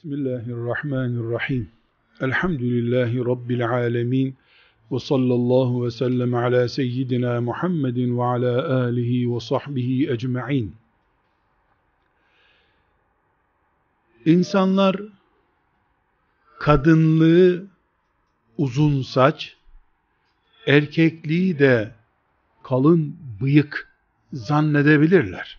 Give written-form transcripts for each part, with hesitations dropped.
Bismillahirrahmanirrahim. Elhamdülillahi Rabbil alemin. Ve sallallahu ve sellem ala seyyidina Muhammedin ve ala alihi ve sahbihi ecma'in. İnsanlar kadınlığı uzun saç, erkekliği de kalın bıyık zannedebilirler.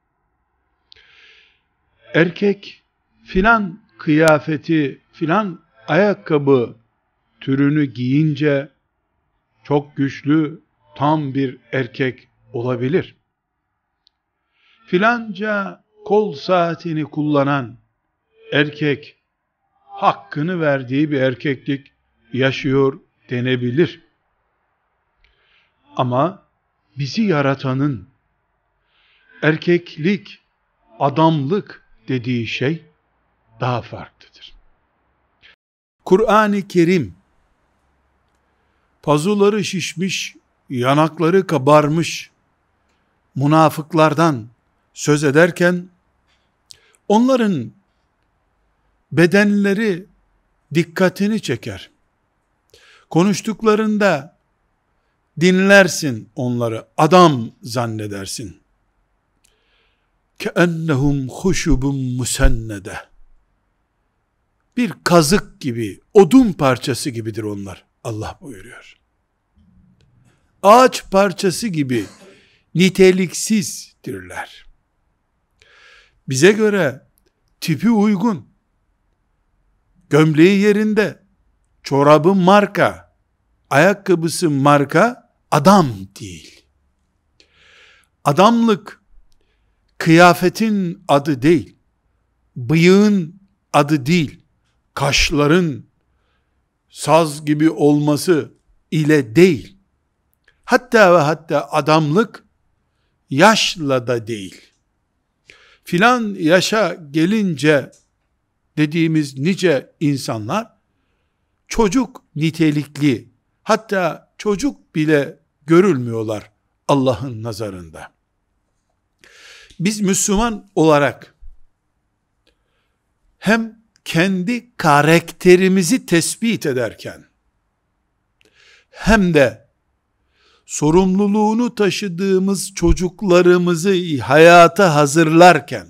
Erkek filan kıyafeti, filan ayakkabı türünü giyince çok güçlü, tam bir erkek olabilir. Filanca kol saatini kullanan erkek hakkını verdiği bir erkeklik yaşıyor denebilir. Ama bizi yaratanın erkeklik, adamlık dediği şey daha farklıdır. Kur'an-ı Kerim pazuları şişmiş, yanakları kabarmış münafıklardan söz ederken onların bedenleri dikkatini çeker. Konuştuklarında dinlersin onları, adam zannedersin. كَأَنَّهُمْ خُشُبٌ مُسَنَّدَةٌ Bir kazık gibi, odun parçası gibidir onlar. Allah buyuruyor. Ağaç parçası gibi niteliksizdirler. Bize göre tipi uygun, gömleği yerinde, çorabı marka, ayakkabısı marka, adam değil. Adamlık, kıyafetin adı değil, bıyığın adı değil, kaşların saz gibi olması ile değil, hatta ve hatta adamlık yaşla da değil. Filan yaşa gelince dediğimiz nice insanlar çocuk nitelikli, hatta çocuk bile görülmüyorlar Allah'ın nazarında. Biz Müslüman olarak hem kendi karakterimizi tespit ederken hem de sorumluluğunu taşıdığımız çocuklarımızı hayata hazırlarken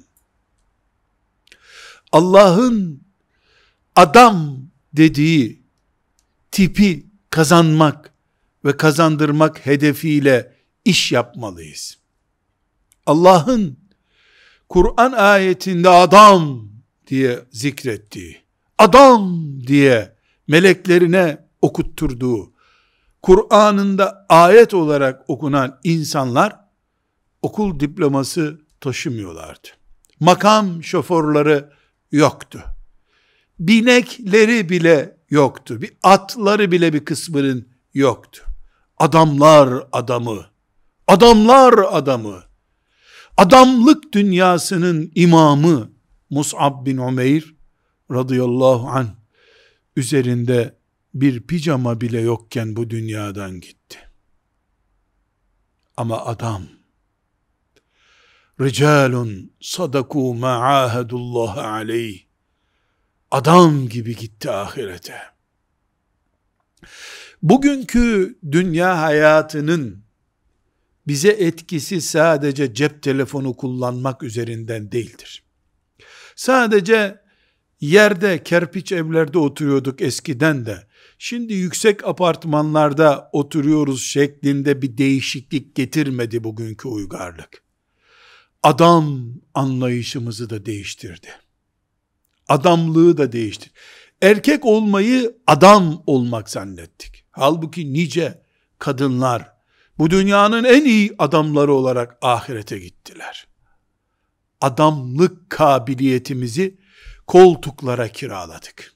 Allah'ın adam dediği tipi kazanmak ve kazandırmak hedefiyle iş yapmalıyız. Allah'ın Kur'an ayetinde adam diye zikrettiği, adam diye meleklerine okutturduğu, Kur'an'ında ayet olarak okunan insanlar okul diploması taşımıyorlardı. Makam şoförleri yoktu. Binekleri bile yoktu. Bir atları bile bir kısmının yoktu. Adamlar adamı, adamlar adamı, adamlık dünyasının imamı Mus'ab bin Umeyr radıyallahu anh üzerinde bir pijama bile yokken bu dünyadan gitti. Ama adam, ricalun sadaku ma ahadullah aleyh, adam gibi gitti ahirete. Bugünkü dünya hayatının bize etkisi sadece cep telefonu kullanmak üzerinden değildir. Sadece yerde, kerpiç evlerde oturuyorduk eskiden de, şimdi yüksek apartmanlarda oturuyoruz şeklinde bir değişiklik getirmedi bugünkü uygarlık. Adam anlayışımızı da değiştirdi. Adamlığı da değiştirdi. Erkek olmayı adam olmak zannettik. Halbuki nice kadınlar bu dünyanın en iyi adamları olarak ahirete gittiler. Adamlık kabiliyetimizi koltuklara kiraladık.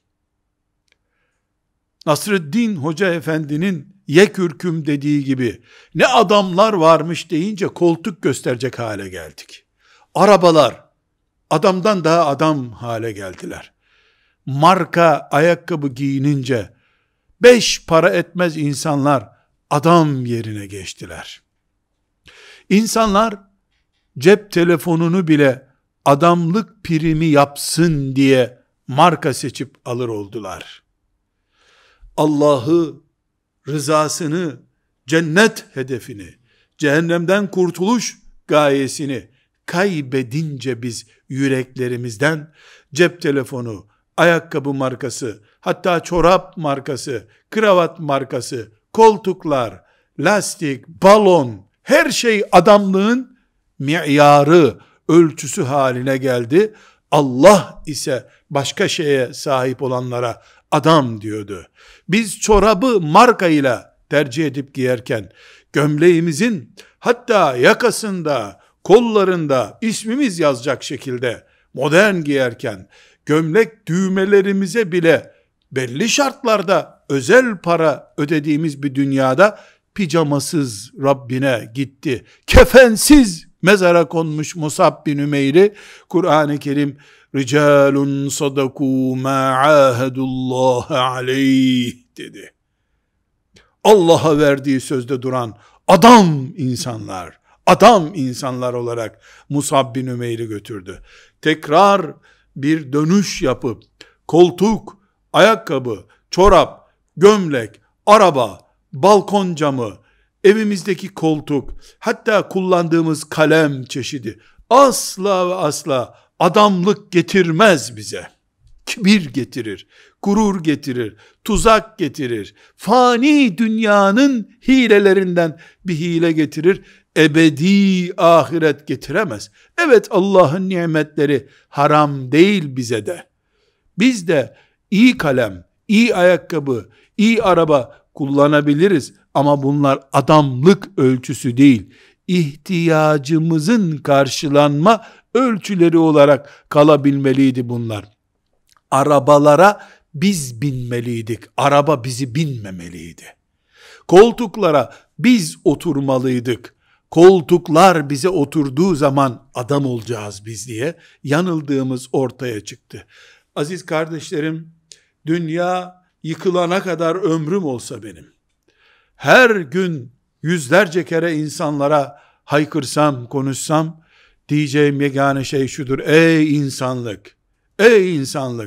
Nasreddin Hoca Efendi'nin yekürküm dediği gibi ne adamlar varmış deyince koltuk gösterecek hale geldik. Arabalar adamdan daha adam hale geldiler. Marka ayakkabı giyinince 5 para etmez insanlar adam yerine geçtiler. İnsanlar cep telefonunu bile adamlık primi yapsın diye marka seçip alır oldular. Allah'ı, rızasını, cennet hedefini, cehennemden kurtuluş gayesini kaybedince biz yüreklerimizden cep telefonu, ayakkabı markası, hatta çorap markası, kravat markası, koltuklar, lastik, balon, her şey adamlığın mi'yarı, ölçüsü haline geldi. Allah ise başka şeye sahip olanlara adam diyordu. Biz çorabı markayla tercih edip giyerken, gömleğimizin hatta yakasında, kollarında ismimiz yazacak şekilde modern giyerken, gömlek düğmelerimize bile belli şartlarda özel para ödediğimiz bir dünyada pijamasız Rabbine gitti. Kefensiz mezara konmuş Musab bin Ümeyr'i Kur'an-ı Kerim "Ricalun sadaku ma ahadullah aleyh" dedi. Allah'a verdiği sözde duran adam insanlar olarak Musab bin Ümeyr'i götürdü. Tekrar bir dönüş yapıp koltuk, ayakkabı, çorap, gömlek, araba, balkon camı, evimizdeki koltuk, hatta kullandığımız kalem çeşidi asla ve asla adamlık getirmez bize. Kibir getirir, gurur getirir, tuzak getirir, fani dünyanın hilelerinden bir hile getirir, ebedi ahiret getiremez. Evet, Allah'ın nimetleri haram değil bize de. Biz de iyi kalem, iyi ayakkabı, iyi araba kullanabiliriz ama bunlar adamlık ölçüsü değil, ihtiyacımızın karşılanma ölçüleri olarak kalabilmeliydi bunlar. Arabalara biz binmeliydik, araba bizi binmemeliydi. Koltuklara biz oturmalıydık, koltuklar bize oturduğu zaman adam olacağız biz diye yanıldığımız ortaya çıktı. Aziz kardeşlerim, dünya yıkılana kadar ömrüm olsa benim, her gün yüzlerce kere insanlara haykırsam, konuşsam, diyeceğim yegane şey şudur: ey insanlık, ey insanlık,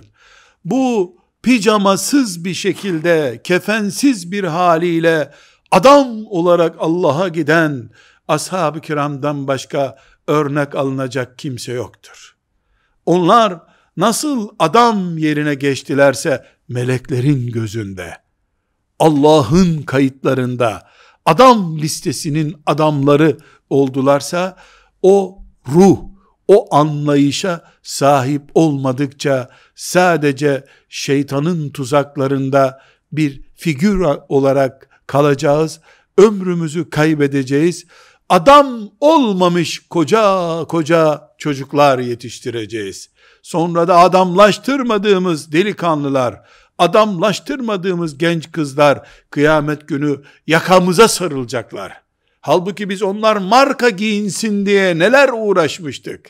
bu pijamasız bir şekilde, kefensiz bir haliyle adam olarak Allah'a giden ashab-ı kiramdan başka örnek alınacak kimse yoktur. Onlar nasıl adam yerine geçtilerse meleklerin gözünde, Allah'ın kayıtlarında adam listesinin adamları oldularsa, o ruh, o anlayışa sahip olmadıkça sadece şeytanın tuzaklarında bir figür olarak kalacağız, ömrümüzü kaybedeceğiz, adam olmamış koca çocuklar yetiştireceğiz. Sonra da adamlaştırmadığımız delikanlılar, adamlaştırmadığımız genç kızlar kıyamet günü yakamıza sarılacaklar. Halbuki biz onlar marka giyinsin diye neler uğraşmıştık.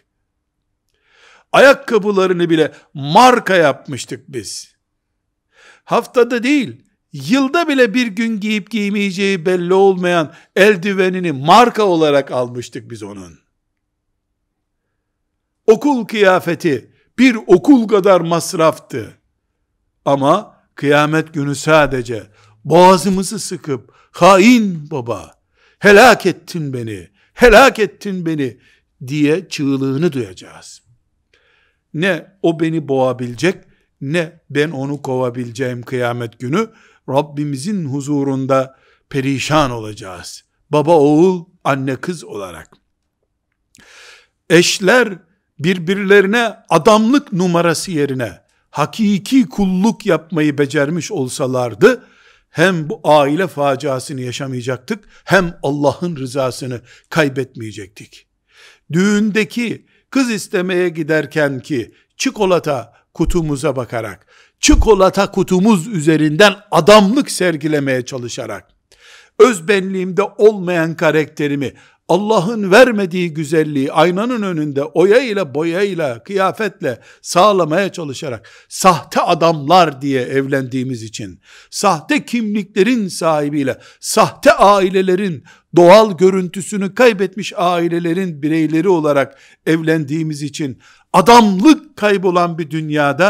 Ayakkabılarını bile marka yapmıştık biz. Haftada değil, yılda bile bir gün giyip giymeyeceği belli olmayan eldivenini marka olarak almıştık biz onun. Okul kıyafeti bir okul kadar masraftı. Ama kıyamet günü sadece boğazımızı sıkıp hain baba, helak ettin beni, helak ettin beni diye çığlığını duyacağız. Ne o beni boğabilecek, ne ben onu kovabileceğim kıyamet günü. Rabbimizin huzurunda perişan olacağız. Baba oğul, anne kız olarak. Eşler birbirlerine adamlık numarası yerine hakiki kulluk yapmayı becermiş olsalardı, hem bu aile faciasını yaşamayacaktık, hem Allah'ın rızasını kaybetmeyecektik. Düğündeki kız istemeye giderken ki çikolata kutumuza bakarak, çikolata kutumuz üzerinden adamlık sergilemeye çalışarak, özbenliğimde olmayan karakterimi, Allah'ın vermediği güzelliği aynanın önünde oyayla boyayla, kıyafetle sağlamaya çalışarak, sahte adamlar diye evlendiğimiz için, sahte kimliklerin sahibiyle, sahte ailelerin, doğal görüntüsünü kaybetmiş ailelerin bireyleri olarak evlendiğimiz için, adamlık kaybolan bir dünyada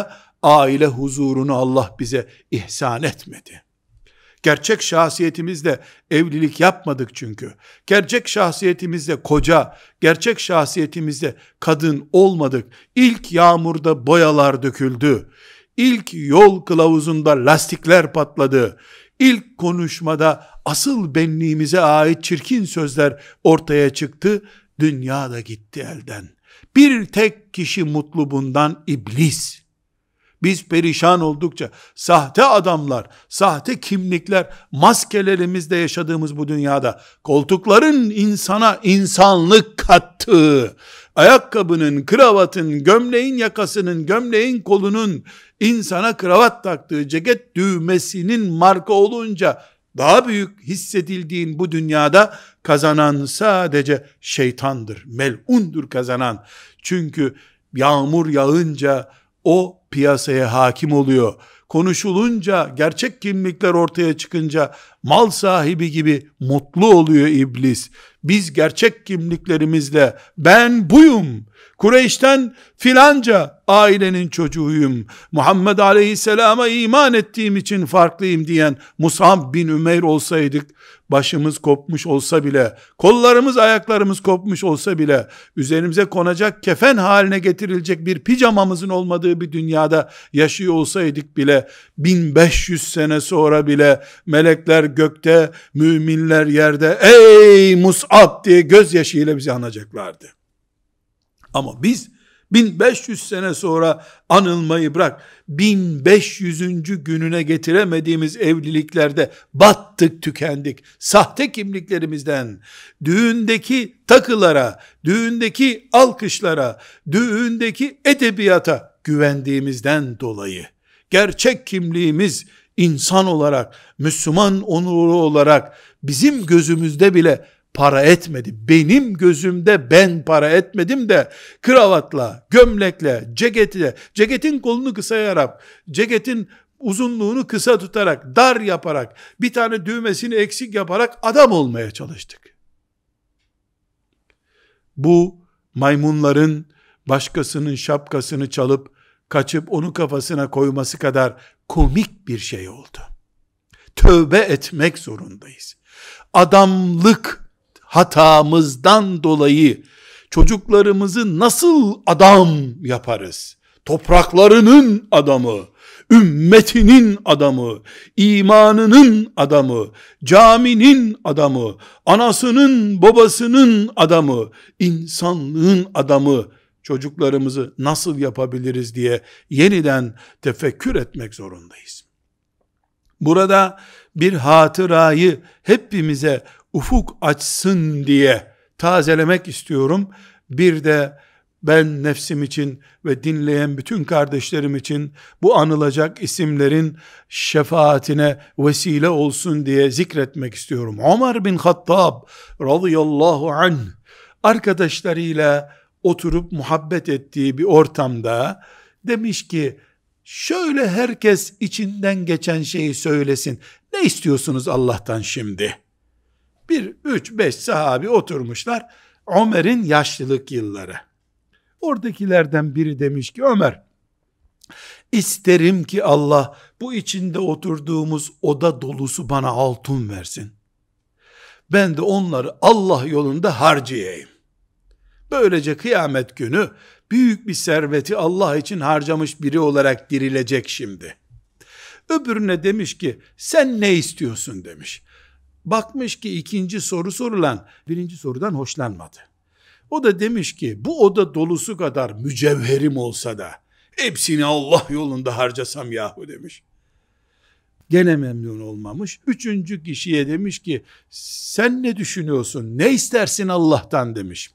aile huzurunu Allah bize ihsan etmedi. Gerçek şahsiyetimizle evlilik yapmadık çünkü. Gerçek şahsiyetimizle koca, gerçek şahsiyetimizle kadın olmadık. İlk yağmurda boyalar döküldü. İlk yol kılavuzunda lastikler patladı. İlk konuşmada asıl benliğimize ait çirkin sözler ortaya çıktı. Dünya da gitti elden. Bir tek kişi mutlu bundan: iblis. Biz perişan oldukça sahte adamlar, sahte kimlikler, maskelerimizle yaşadığımız bu dünyada koltukların insana insanlık kattığı, ayakkabının, kravatın, gömleğin yakasının, gömleğin kolunun insana kravat taktığı, ceket düğmesinin marka olunca daha büyük hissedildiğin bu dünyada kazanan sadece şeytandır, melundur kazanan. Çünkü yağmur yağınca o piyasaya hakim oluyor. Konuşulunca, gerçek kimlikler ortaya çıkınca mal sahibi gibi mutlu oluyor iblis. Biz gerçek kimliklerimizle ben buyum, Kureyş'ten filanca ailenin çocuğuyum, Muhammed Aleyhisselam'a iman ettiğim için farklıyım diyen Mus'ab bin Ümeyr olsaydık, başımız kopmuş olsa bile, kollarımız ayaklarımız kopmuş olsa bile, üzerimize konacak kefen haline getirilecek bir pijamamızın olmadığı bir dünyada yaşıyor olsaydık bile, 1500 sene sonra bile melekler gökte, müminler yerde, ey Mus'ab diye gözyaşıyla bizi anacaklardı. Ama biz 1500 sene sonra anılmayı bırak, 1500. gününe getiremediğimiz evliliklerde battık, tükendik. Sahte kimliklerimizden, düğündeki takılara, düğündeki alkışlara, düğündeki edebiyata güvendiğimizden dolayı, gerçek kimliğimiz insan olarak, Müslüman onuru olarak bizim gözümüzde bile para etmedi. Benim gözümde ben para etmedim de kravatla, gömlekle, ceketin kolunu kısayarak, ceketin uzunluğunu kısa tutarak, dar yaparak, bir tane düğmesini eksik yaparak adam olmaya çalıştık. Bu maymunların başkasının şapkasını çalıp kaçıp onu kafasına koyması kadar komik bir şey oldu. Tövbe etmek zorundayız. Adamlık hatamızdan dolayı çocuklarımızı nasıl adam yaparız? Topraklarının adamı, ümmetinin adamı, imanının adamı, caminin adamı, anasının babasının adamı, insanlığın adamı çocuklarımızı nasıl yapabiliriz diye yeniden tefekkür etmek zorundayız. Burada bir hatırayı hepimize ufuk açsın diye tazelemek istiyorum. Bir de ben nefsim için ve dinleyen bütün kardeşlerim için bu anılacak isimlerin şefaatine vesile olsun diye zikretmek istiyorum. Ömer bin Hattab radıyallahu anh arkadaşlarıyla oturup muhabbet ettiği bir ortamda demiş ki, şöyle herkes içinden geçen şeyi söylesin. Ne istiyorsunuz Allah'tan şimdi? 3-5 sahabi oturmuşlar. Ömer'in yaşlılık yılları. Oradakilerden biri demiş ki, Ömer, isterim ki Allah bu içinde oturduğumuz oda dolusu bana altın versin. Ben de onları Allah yolunda harcayayım. Böylece kıyamet günü büyük bir serveti Allah için harcamış biri olarak dirilecek şimdi. Öbürüne demiş ki, sen ne istiyorsun demiş. Bakmış ki ikinci soru sorulan birinci sorudan hoşlanmadı. O da demiş ki, bu oda dolusu kadar mücevherim olsa da hepsini Allah yolunda harcasam yahu demiş. Gene memnun olmamış. Üçüncü kişiye demiş ki, sen ne düşünüyorsun? Ne istersin Allah'tan demiş.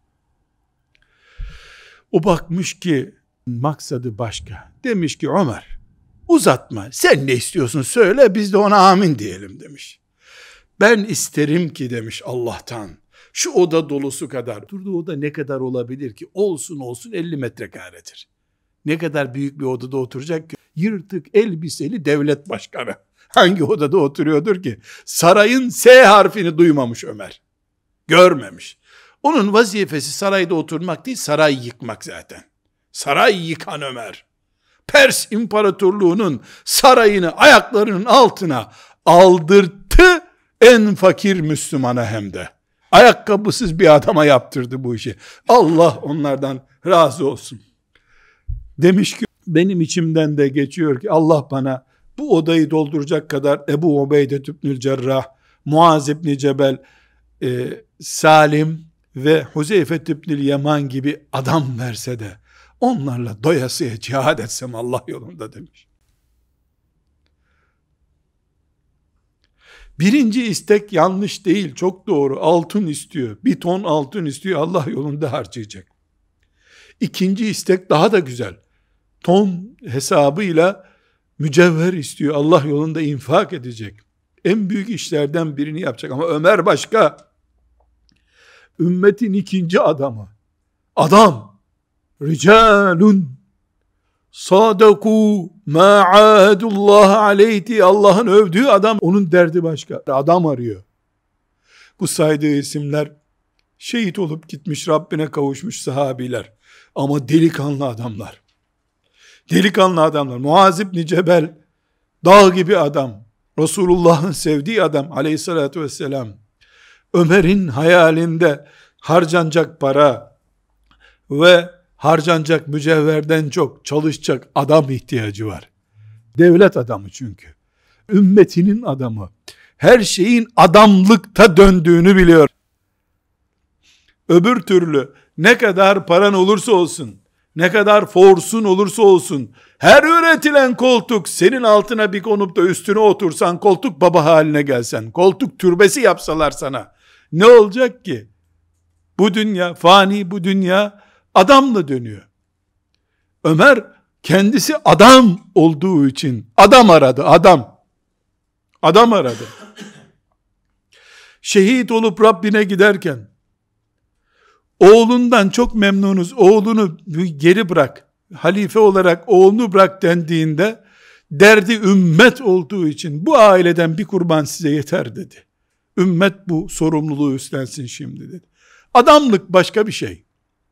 O bakmış ki maksadı başka. Demiş ki, Ömer uzatma, sen ne istiyorsun söyle, biz de ona amin diyelim demiş. Ben isterim ki demiş Allah'tan, şu oda dolusu kadar, durduğu oda ne kadar olabilir ki? Olsun 50 metrekaredir. Ne kadar büyük bir odada oturacak ki? Yırtık elbiseli devlet başkanı. Hangi odada oturuyordur ki? Sarayın S harfini duymamış Ömer. Görmemiş. Onun vazifesi sarayda oturmak değil, saray yıkmak zaten. Saray yıkan Ömer. Pers İmparatorluğu'nun sarayını ayaklarının altına aldırttı, en fakir Müslümana hem de. Ayakkabısız bir adama yaptırdı bu işi. Allah onlardan razı olsun. Demiş ki, benim içimden de geçiyor ki Allah bana bu odayı dolduracak kadar Ebu Ubeyde İbnül Cerrah, Muaz İbni Cebel, Salim ve Huzeyfe İbnül Yaman gibi adam verse de onlarla doyasıya cihad etsem Allah yolunda demiş. Birinci istek yanlış değil, çok doğru. Altın istiyor. Bir ton altın istiyor. Allah yolunda harcayacak. İkinci istek daha da güzel. Ton hesabıyla mücevher istiyor. Allah yolunda infak edecek. En büyük işlerden birini yapacak. Ama Ömer başka. Ümmetin ikinci adamı. Adam. Ricalun sadaku ma ahadullah aleyhi, Allah'ın övdüğü adam, onun derdi başka. Adam arıyor. Bu saydığı isimler şehit olup gitmiş, Rabbine kavuşmuş sahabiler. Ama delikanlı adamlar. Delikanlı adamlar. Muaz İbni Cebel dağ gibi adam. Resulullah'ın sevdiği adam aleyhissalatü vesselam. Ömer'in hayalinde harcanacak para ve harcanacak mücevherden çok çalışacak adam ihtiyacı var. Devlet adamı çünkü. Ümmetinin adamı. Her şeyin adamlıkta döndüğünü biliyor. Öbür türlü ne kadar paran olursa olsun, ne kadar forsun olursa olsun, her üretilen koltuk senin altına bir konup da üstüne otursan, koltuk baba haline gelsen, koltuk türbesi yapsalar sana, ne olacak ki? Bu dünya fani, bu dünya adamla dönüyor. Ömer kendisi adam olduğu için adam aradı, adam. Adam aradı. Şehit olup Rabbine giderken oğlundan çok memnunuz, oğlunu geri bırak, halife olarak oğlunu bırak dendiğinde derdi ümmet olduğu için bu aileden bir kurban size yeter dedi. Ümmet bu sorumluluğu üstlensin şimdi dedi. Adamlık başka bir şey.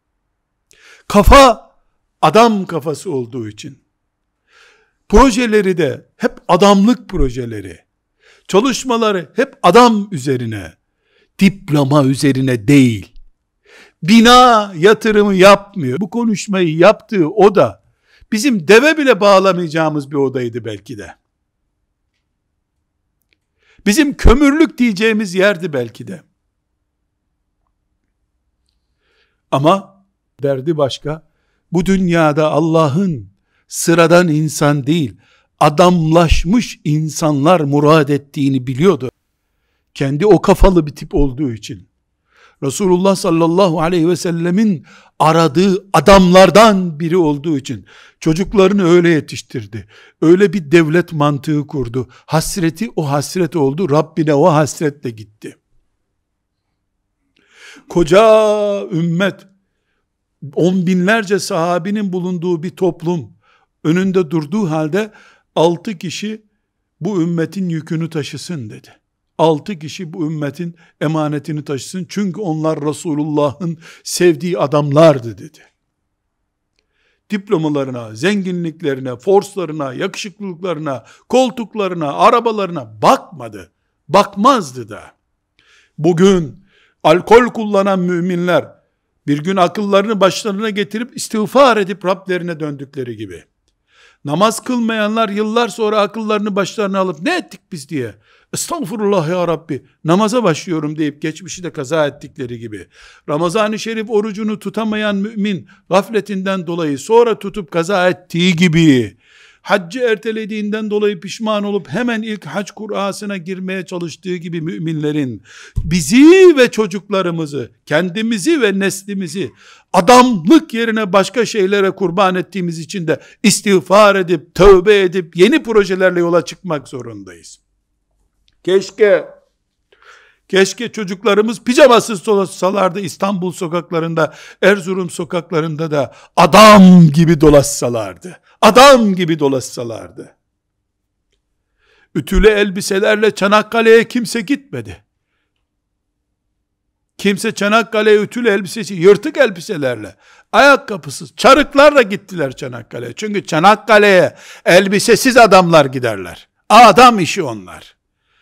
Kafa adam kafası olduğu için. Projeleri de hep adamlık projeleri. Çalışmaları hep adam üzerine, diploma üzerine değil. Bina yatırımı yapmıyor. Bu konuşmayı yaptığı oda bizim deve bile bağlamayacağımız bir odaydı belki de. Bizim kömürlük diyeceğimiz yerdi belki de. Ama derdi başka. Bu dünyada Allah'ın sıradan insan değil, adamlaşmış insanlar murad ettiğini biliyordu. Kendi o kafalı bir tip olduğu için. Resulullah sallallahu aleyhi ve sellemin aradığı adamlardan biri olduğu için çocuklarını öyle yetiştirdi. Öyle bir devlet mantığı kurdu. Hasreti o hasret oldu. Rabbine o hasretle gitti. Koca ümmet, on binlerce sahabinin bulunduğu bir toplum önünde durduğu halde 6 kişi bu ümmetin yükünü taşısın dedi. 6 kişi bu ümmetin emanetini taşısın. Çünkü onlar Resulullah'ın sevdiği adamlardı dedi. Diplomalarına, zenginliklerine, forslarına, yakışıklılıklarına, koltuklarına, arabalarına bakmadı. Bakmazdı da. Bugün alkol kullanan müminler bir gün akıllarını başlarına getirip istiğfar edip Rablerine döndükleri gibi. Namaz kılmayanlar yıllar sonra akıllarını başlarına alıp ne ettik biz diye, estağfurullah ya Rabbi, namaza başlıyorum deyip geçmişi de kaza ettikleri gibi. Ramazan-ı Şerif orucunu tutamayan mümin gafletinden dolayı sonra tutup kaza ettiği gibi, haccı ertelediğinden dolayı pişman olup hemen ilk hac Kur'asına girmeye çalıştığı gibi müminlerin bizi ve çocuklarımızı, kendimizi ve neslimizi adamlık yerine başka şeylere kurban ettiğimiz için de istiğfar edip, tövbe edip yeni projelerle yola çıkmak zorundayız. Keşke çocuklarımız pijamasız dolaşsalardı İstanbul sokaklarında, Erzurum sokaklarında da adam gibi dolaşsalardı. Adam gibi dolaşsalardı. Ütülü elbiselerle Çanakkale'ye kimse gitmedi. Kimse Çanakkale'ye ütülü elbisesi, yırtık elbiselerle, ayakkabısız, çarıklarla gittiler Çanakkale'ye. Çünkü Çanakkale'ye elbisesiz adamlar giderler. Adam işi onlar.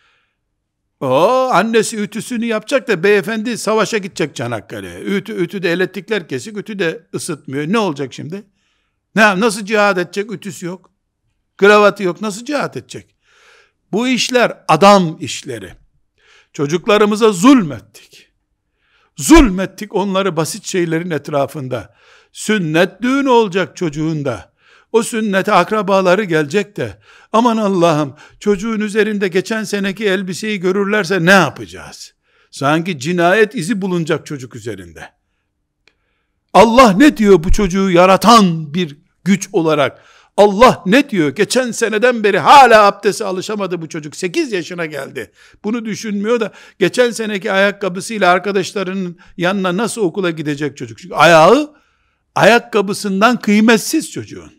Annesi ütüsünü yapacak da beyefendi savaşa gidecek Çanakkale'ye. Ütüde elektrikler kesik, ütü de ısıtmıyor. Ne olacak şimdi? Nasıl cihad edecek? Ütüsü yok. Kravatı yok. Nasıl cihad edecek? Bu işler adam işleri. Çocuklarımıza zulmettik. Zulmettik onları basit şeylerin etrafında. Sünnet düğün olacak çocuğunda. O sünnete akrabaları gelecek de, aman Allah'ım çocuğun üzerinde geçen seneki elbiseyi görürlerse ne yapacağız? Sanki cinayet izi bulunacak çocuk üzerinde. Allah ne diyor bu çocuğu yaratan bir güç olarak? Allah ne diyor? Geçen seneden beri hala abdeste alışamadı bu çocuk. 8 yaşına geldi. Bunu düşünmüyor da geçen seneki ayakkabısıyla arkadaşlarının yanına nasıl okula gidecek çocuk? Çünkü ayağı ayakkabısından kıymetsiz çocuğun.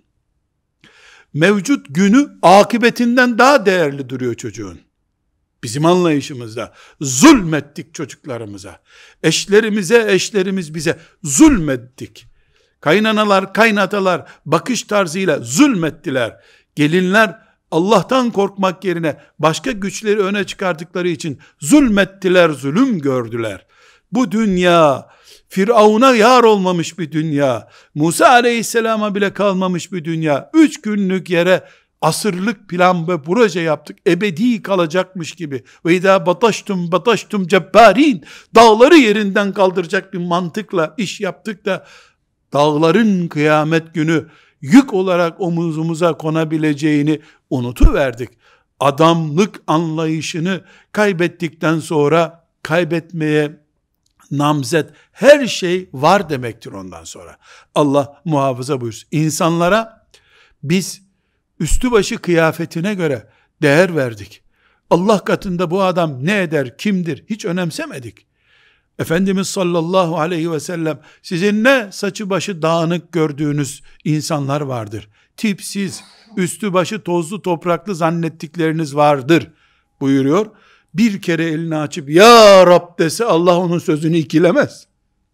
Mevcut günü akıbetinden daha değerli duruyor çocuğun. Bizim anlayışımızda zulmettik çocuklarımıza. Eşlerimiz bize zulmettik. Kaynanalar, kaynatalar bakış tarzıyla zulmettiler. Gelinler Allah'tan korkmak yerine başka güçleri öne çıkardıkları için zulmettiler, zulüm gördüler. Bu dünya Firavun'a yar olmamış bir dünya, Musa aleyhisselama bile kalmamış bir dünya. 3 günlük yere asırlık plan ve proje yaptık. Ebedi kalacakmış gibi. Ve idâ bataştum cebbarin. Dağları yerinden kaldıracak bir mantıkla iş yaptık da dağların kıyamet günü yük olarak omuzumuza konabileceğini unutuverdik. Adamlık anlayışını kaybettikten sonra kaybetmeye namzet her şey var demektir ondan sonra. Allah muhafaza buyursun. İnsanlara biz üstü başı kıyafetine göre değer verdik. Allah katında bu adam ne eder, kimdir hiç önemsemedik. Efendimiz sallallahu aleyhi ve sellem sizin ne saçı başı dağınık gördüğünüz insanlar vardır. Tipsiz, üstü başı tozlu topraklı zannettikleriniz vardır buyuruyor. Bir kere elini açıp ya Rab dese Allah onun sözünü ikilemez.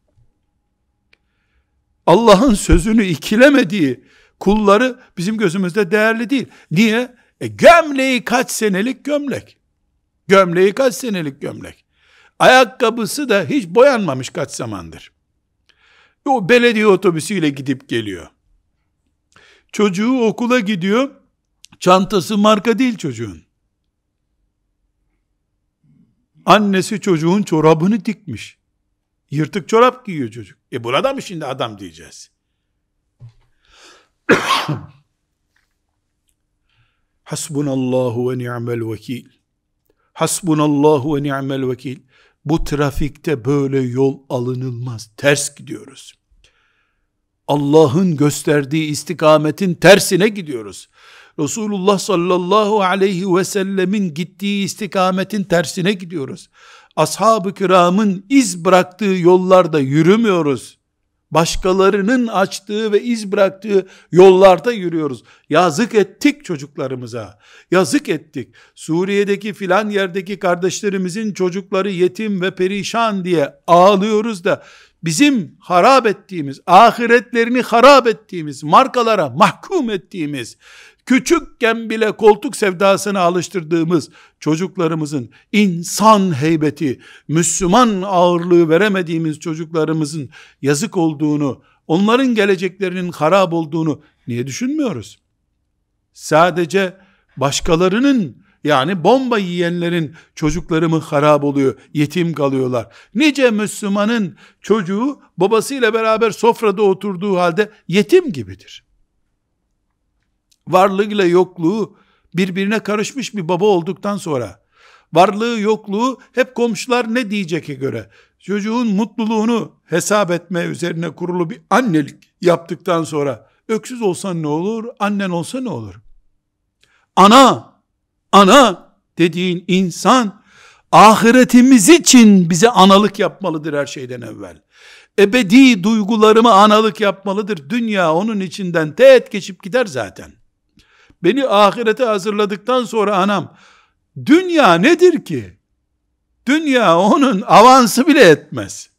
Allah'ın sözünü ikilemediği kulları bizim gözümüzde değerli değil. Niye? Gömleği kaç senelik gömlek. Gömleği kaç senelik gömlek. Ayakkabısı da hiç boyanmamış kaç zamandır. O belediye otobüsüyle gidip geliyor. Çocuğu okula gidiyor. Çantası marka değil çocuğun. Annesi çocuğun çorabını dikmiş. Yırtık çorap giyiyor çocuk. Burada mı şimdi adam diyeceğiz? Hasbunallahu ve ni'mel vekil. Hasbunallahu ve ni'mel vekil. Bu trafikte böyle yol alınılmaz. Ters gidiyoruz. Allah'ın gösterdiği istikametin tersine gidiyoruz. Resulullah sallallahu aleyhi ve sellemin gittiği istikametin tersine gidiyoruz. Ashab-ı kiramın iz bıraktığı yollarda yürümüyoruz. Başkalarının açtığı ve iz bıraktığı yollarda yürüyoruz. Yazık ettik çocuklarımıza. Yazık ettik. Suriye'deki filan yerdeki kardeşlerimizin çocukları yetim ve perişan diye ağlıyoruz da bizim harap ettiğimiz, ahiretlerini harap ettiğimiz, markalara mahkum ettiğimiz, küçükken bile koltuk sevdasına alıştırdığımız çocuklarımızın insan heybeti, Müslüman ağırlığı veremediğimiz çocuklarımızın yazık olduğunu, onların geleceklerinin harap olduğunu niye düşünmüyoruz? Sadece başkalarının, yani bomba yiyenlerin çocukları mı harap oluyor, yetim kalıyorlar? Nice Müslümanın çocuğu babasıyla beraber sofrada oturduğu halde yetim gibidir. Varlığıyla yokluğu birbirine karışmış bir baba olduktan sonra, varlığı yokluğu hep komşular ne diyeceğe göre, çocuğun mutluluğunu hesap etme üzerine kurulu bir annelik yaptıktan sonra, öksüz olsan ne olur, annen olsa ne olur? Ana dediğin insan, ahiretimiz için bize analık yapmalıdır her şeyden evvel. Ebedi duygularımı analık yapmalıdır. Dünya onun içinden teğet geçip gider zaten. Beni ahirete hazırladıktan sonra anam, dünya nedir ki? Dünya onun avansı bile etmez.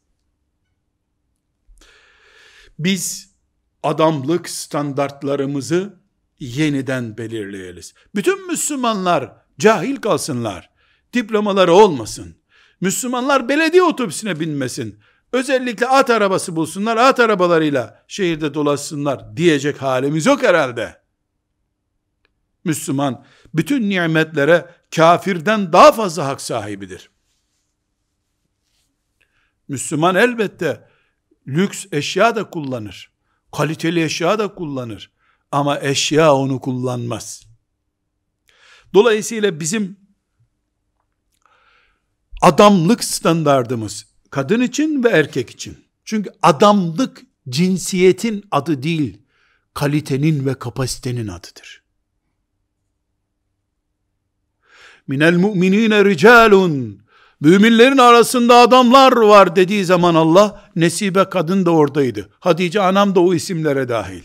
Biz adamlık standartlarımızı yeniden belirleyeliz. Bütün Müslümanlar cahil kalsınlar. Diplomaları olmasın. Müslümanlar belediye otobüsüne binmesin. Özellikle at arabası bulsunlar, at arabalarıyla şehirde dolaşsınlar diyecek halimiz yok herhalde. Müslüman bütün nimetlere kafirden daha fazla hak sahibidir. Müslüman elbette lüks eşya da kullanır. Kaliteli eşya da kullanır. Ama eşya onu kullanmaz. Dolayısıyla bizim adamlık standardımız kadın için ve erkek için. Çünkü adamlık cinsiyetin adı değil, kalitenin ve kapasitenin adıdır. Minel mu'minine ricalun, müminlerin arasında adamlar var dediği zaman Allah, Nesibe kadın da oradaydı. Hatice anam da o isimlere dahil.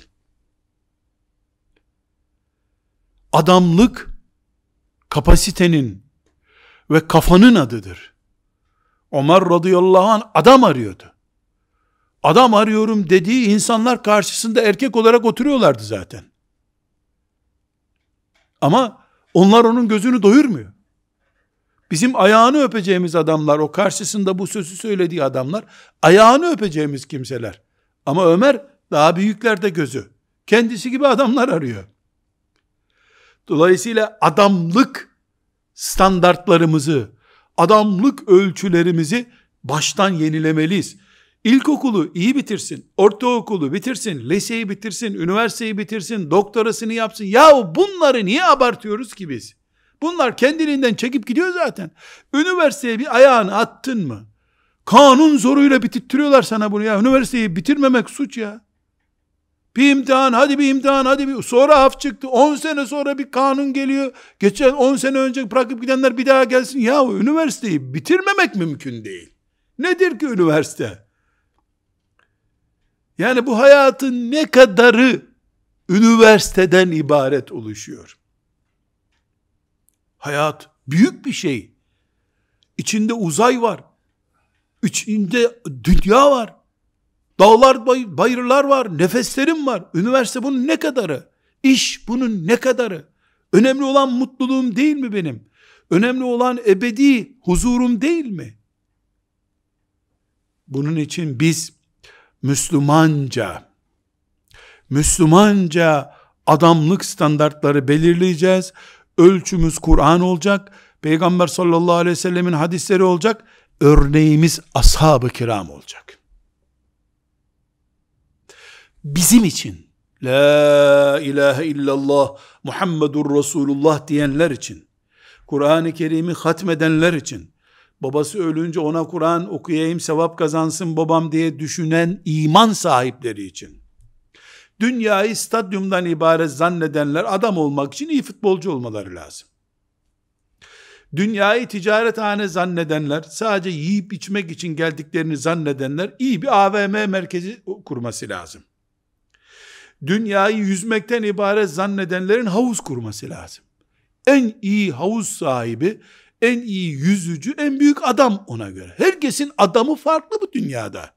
Adamlık kapasitenin ve kafanın adıdır. Ömer radıyallahu anh adam arıyordu. Adam arıyorum dediği insanlar karşısında erkek olarak oturuyorlardı zaten. Ama onlar onun gözünü doyurmuyor. Bizim ayağını öpeceğimiz adamlar, o karşısında bu sözü söylediği adamlar, ayağını öpeceğimiz kimseler. Ama Ömer daha büyüklerde gözü. Kendisi gibi adamlar arıyor. Dolayısıyla adamlık standartlarımızı, adamlık ölçülerimizi baştan yenilemeliyiz. İlkokulu iyi bitirsin, ortaokulu bitirsin, liseyi bitirsin, üniversiteyi bitirsin, doktorasını yapsın. Yahu bunları niye abartıyoruz ki biz? Bunlar kendiliğinden çekip gidiyor zaten. Üniversiteye bir ayağını attın mı? Kanun zoruyla bitirtiyorlar sana bunu ya. Üniversiteyi bitirmemek suç ya. Bir imtihan, hadi bir imtihan, hadi bir... Sonra af çıktı. 10 sene sonra bir kanun geliyor. Geçen 10 sene önce bırakıp gidenler bir daha gelsin. Ya üniversiteyi bitirmemek mümkün değil. Nedir ki üniversite? Yani bu hayatın ne kadarı üniversiteden ibaret oluşuyor? Hayat büyük bir şey. İçinde uzay var. İçinde dünya var. Dağlar, bayırlar var. Nefeslerim var. Üniversite bunun ne kadarı? İş bunun ne kadarı? Önemli olan mutluluğum değil mi benim? Önemli olan ebedi huzurum değil mi? Bunun için biz Müslümanca adamlık standartları belirleyeceğiz. Ölçümüz Kur'an olacak. Peygamber sallallahu aleyhi ve sellemin hadisleri olacak. Örneğimiz ashab-ı kiram olacak. Bizim için la ilahe illallah Muhammedur Resulullah diyenler için, Kur'an-ı Kerim'i hatmedenler için, babası ölünce ona Kur'an okuyayım sevap kazansın babam diye düşünen iman sahipleri için, dünyayı stadyumdan ibaret zannedenler, adam olmak için iyi futbolcu olmaları lazım. Dünyayı ticarethane zannedenler, sadece yiyip içmek için geldiklerini zannedenler, iyi bir AVM merkezi kurması lazım. Dünyayı yüzmekten ibaret zannedenlerin havuz kurması lazım. En iyi havuz sahibi, en iyi yüzücü, en büyük adam ona göre. Herkesin adamı farklı bu dünyada.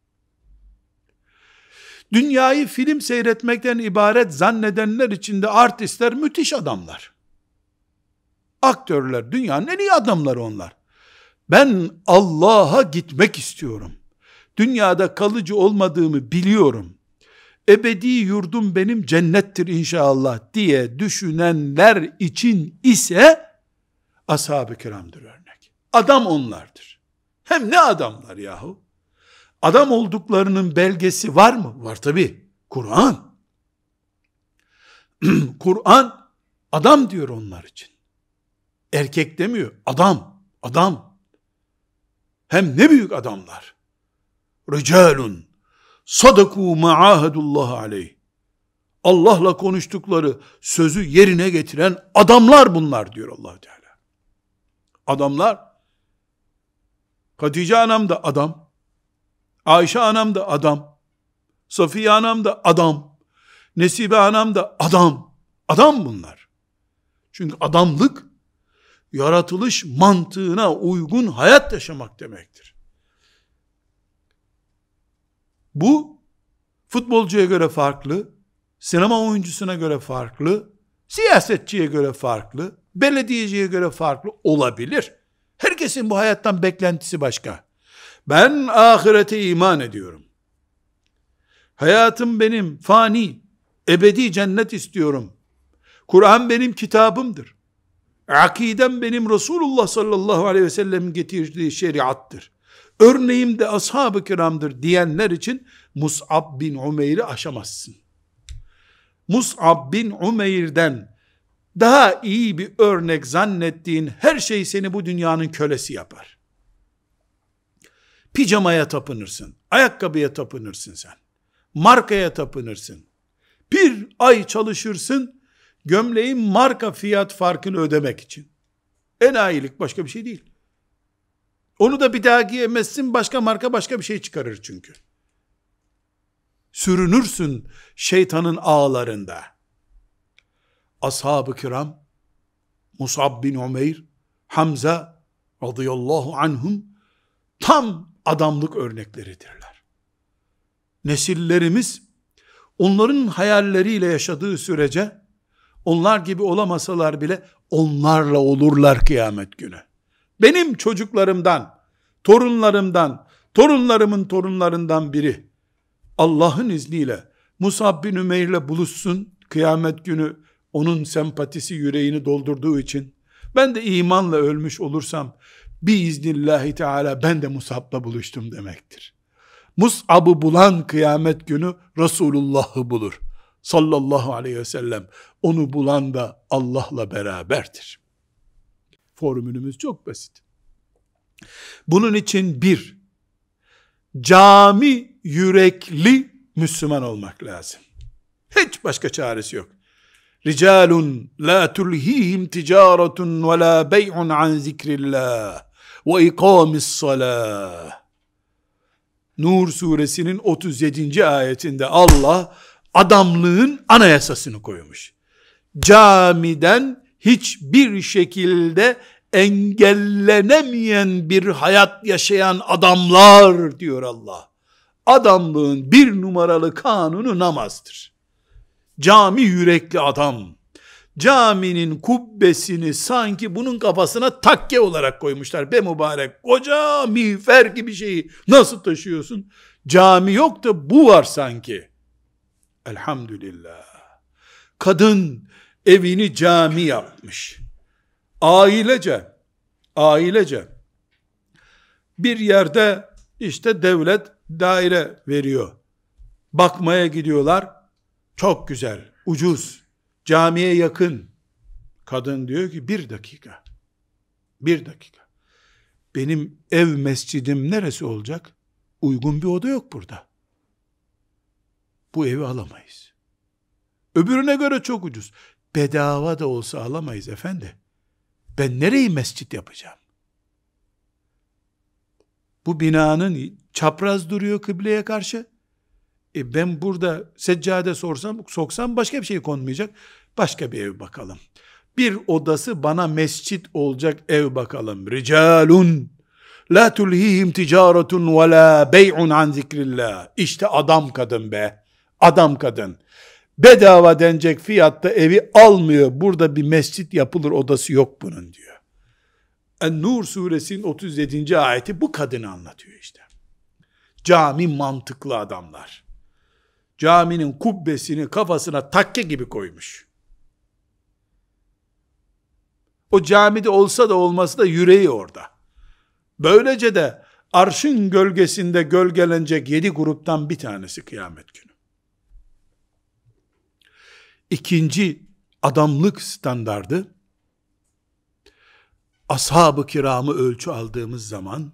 Dünyayı film seyretmekten ibaret zannedenler içinde artistler müthiş adamlar. Aktörler, dünyanın en iyi adamları onlar. Ben Allah'a gitmek istiyorum. Dünyada kalıcı olmadığımı biliyorum. Ebedi yurdum benim cennettir inşallah diye düşünenler için ise ashab-ı kiramdır örnek. Adam onlardır. Hem ne adamlar yahu? Adam olduklarının belgesi var mı? Var tabi. Kur'an. Kur'an adam diyor onlar için. Erkek demiyor. Adam. Adam. Hem ne büyük adamlar. Ricalun sadaku ma'ahadullah aleyh. Allah'la konuştukları sözü yerine getiren adamlar bunlar diyor Allah Teala. Adamlar. Hatice anam da adam. Ayşe anam da adam. Safiye anam da adam. Nesibe anam da adam. Adam bunlar. Çünkü adamlık yaratılış mantığına uygun hayat yaşamak demektir. Bu futbolcuya göre farklı, sinema oyuncusuna göre farklı, siyasetçiye göre farklı, belediyeciye göre farklı olabilir. Herkesin bu hayattan beklentisi başka. Ben ahirete iman ediyorum. Hayatım benim fani, ebedi cennet istiyorum. Kur'an benim kitabımdır. Akidem benim Resulullah sallallahu aleyhi ve sellem'in getirdiği şeriattır. Örneğim de ashab-ı kiramdır diyenler için Mus'ab bin Umeyr'i aşamazsın. Mus'ab bin Umeyr'den daha iyi bir örnek zannettiğin her şey seni bu dünyanın kölesi yapar. Pijamaya tapınırsın, ayakkabıya tapınırsın sen, markaya tapınırsın. Bir ay çalışırsın, gömleğin marka fiyat farkını ödemek için. Enayilik, başka bir şey değil. Onu da bir daha giyemezsin, başka marka başka bir şey çıkarır çünkü. Sürünürsün şeytanın ağlarında. Ashab-ı kiram, Mus'ab bin Umeyr, Hamza radıyallahu anhum tam adamlık örnekleridirler. Nesillerimiz onların hayalleriyle yaşadığı sürece onlar gibi olamasalar bile onlarla olurlar kıyamet günü. Benim çocuklarımdan, torunlarımdan, torunlarımın torunlarından biri Allah'ın izniyle Mus'ab bin Ümeyr'le buluşsun, kıyamet günü onun sempatisi yüreğini doldurduğu için ben de imanla ölmüş olursam biiznillahü teala ben de Mus'ab'la buluştum demektir. Mus'ab'ı bulan kıyamet günü Resulullah'ı bulur. Sallallahu aleyhi ve sellem. Onu bulan da Allah'la beraberdir. Formülümüz çok basit. Bunun için bir, cami yürekli Müslüman olmak lazım. Hiç başka çaresi yok. Ricalun la tulhihim ticaretun ve la bey'un an zikrillah ve ikamis salah. Nur suresinin 37. ayetinde Allah adamlığın anayasasını koymuş. Camiden hiçbir şekilde engellenemeyen bir hayat yaşayan adamlar diyor Allah. Adamlığın bir numaralı kanunu namazdır. Cami yürekli adam. Caminin kubbesini sanki bunun kafasına takke olarak koymuşlar. Be mübarek, koca miğfer gibi şeyi nasıl taşıyorsun? Cami yok da bu var sanki. Elhamdülillah. Kadın evini cami yapmış. Ailece bir yerde işte devlet daire veriyor. Bakmaya gidiyorlar. Çok güzel, ucuz, camiye yakın. Kadın diyor ki bir dakika. Benim ev mescidim neresi olacak? Uygun bir oda yok burada. Bu evi alamayız. Öbürüne göre çok ucuz. Bedava da olsa alamayız efendi. Ben nereyi mescit yapacağım? Bu binanın çapraz duruyor kıbleye karşı. Ben burada seccade soksam başka bir şey konmayacak. Başka bir ev bakalım. Bir odası bana mescit olacak ev bakalım. Ricalun la tulhihim ticaretun ve la bey'un an zikrillah. İşte adam kadın be. Adam kadın. Bedava denecek fiyatta evi almıyor. Burada bir mescit yapılır odası yok bunun diyor. En-Nur suresinin 37. ayeti bu kadını anlatıyor işte. Cami mantıklı adamlar. Caminin kubbesini kafasına takke gibi koymuş. O camide olsa da olmasa da yüreği orada. Böylece de arşın gölgesinde gölgelenecek 7 gruptan bir tanesi kıyamet günü. İkinci adamlık standardı, ashab-ı kiramı ölçü aldığımız zaman,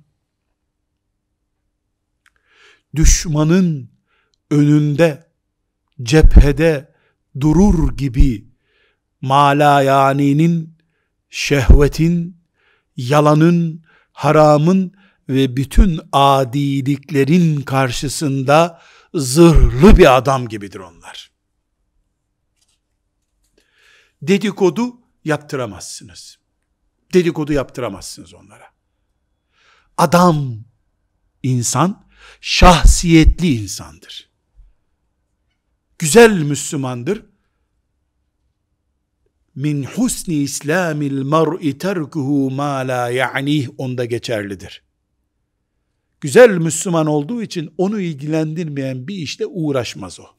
düşmanın önünde, cephede durur gibi, malayaninin, şehvetin, yalanın, haramın ve bütün adiliklerin karşısında zırhlı bir adam gibidir onlar. Dedikodu yaptıramazsınız. Dedikodu yaptıramazsınız onlara. Adam, insan, şahsiyetli insandır. Güzel Müslümandır. Min husni islamil mar'i terkuhu ma la ya'nih, onda geçerlidir. Güzel Müslüman olduğu için onu ilgilendirmeyen bir işle uğraşmaz o.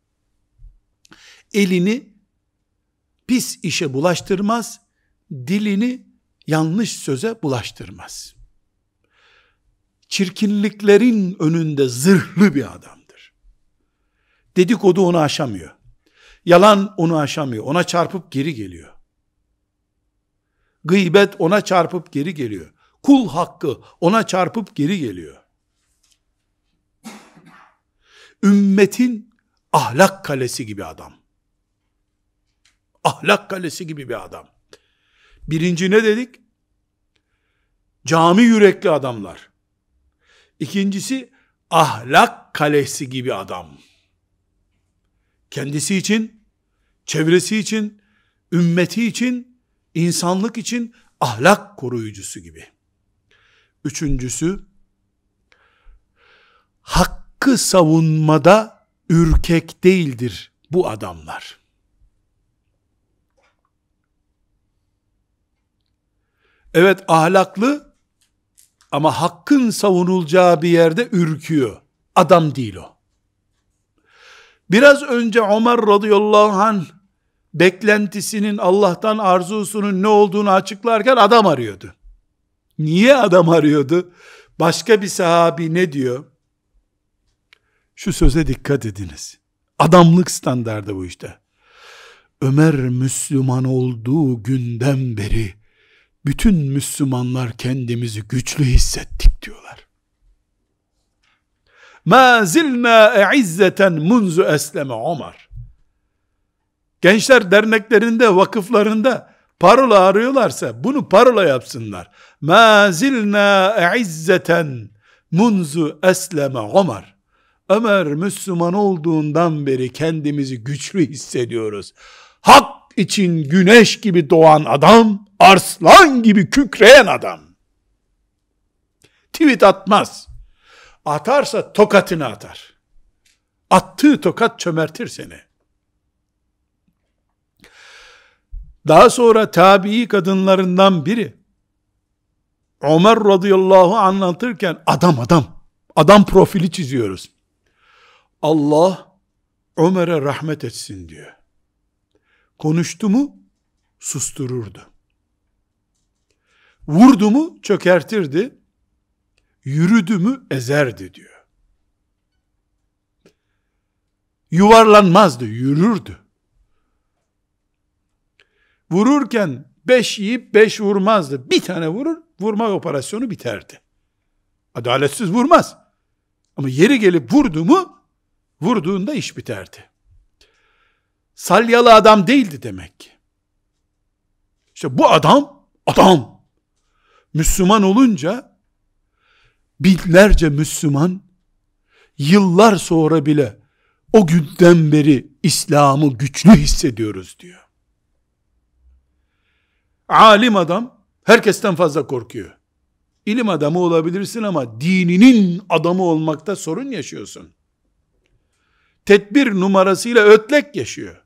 Elini pis işe bulaştırmaz, dilini yanlış söze bulaştırmaz. Çirkinliklerin önünde zırhlı bir adamdır. Dedikodu onu aşamıyor. Yalan onu aşamıyor. Ona çarpıp geri geliyor. Gıybet ona çarpıp geri geliyor. Kul hakkı ona çarpıp geri geliyor. Ümmetin ahlak kalesi gibi adam. Ahlak kalesi gibi bir adam. Birinci ne dedik? Cami yürekli adamlar. İkincisi ahlak kalesi gibi adam. Kendisi için, çevresi için, ümmeti için, insanlık için ahlak koruyucusu gibi. Üçüncüsü, hakkı savunmada ürkek değildir bu adamlar. Evet, ahlaklı ama hakkın savunulacağı bir yerde ürküyor. Adam değil o. Biraz önce Ömer radıyallahu anh beklentisinin, Allah'tan arzusunun ne olduğunu açıklarken adam arıyordu. Niye adam arıyordu? Başka bir sahabi ne diyor? Şu söze dikkat ediniz. Adamlık standardı bu işte. Ömer Müslüman olduğu günden beri bütün Müslümanlar kendimizi güçlü hissettik diyorlar. مَا زِلْنَا اَعِزَّةً مُنْزُ اَسْلَمَ Ömer. Gençler derneklerinde, vakıflarında parola arıyorlarsa bunu parola yapsınlar. مَا زِلْنَا اَعِزَّةً مُنْزُ اَسْلَمَ Ömer. Ömer Müslüman olduğundan beri kendimizi güçlü hissediyoruz. Hak için güneş gibi doğan adam, arslan gibi kükreyen adam. Tweet atmaz. Atarsa tokatını atar. Attığı tokat çömertir seni. Daha sonra tabii kadınlarından biri Ömer radıyallahu anh anlatırken adam profili çiziyoruz. Allah Ömer'e rahmet etsin diyor. Konuştu mu sustururdu. Vurdu mu çökertirdi. Yürüdü mü ezerdi diyor. Yuvarlanmazdı, yürürdü. Vururken 5 yiyip 5 vurmazdı. Bir tane vurur, vurma operasyonu biterdi. Adaletsiz vurmaz. Ama yeri gelip vurdu mu, vurduğunda iş biterdi. Salyalı adam değildi demek ki. İşte bu adam. Müslüman olunca binlerce Müslüman yıllar sonra bile o günden beri İslam'ı güçlü hissediyoruz diyor. Alim adam herkesten fazla korkuyor. İlim adamı olabilirsin ama dininin adamı olmakta sorun yaşıyorsun. Tedbir numarasıyla ötlek yaşıyor.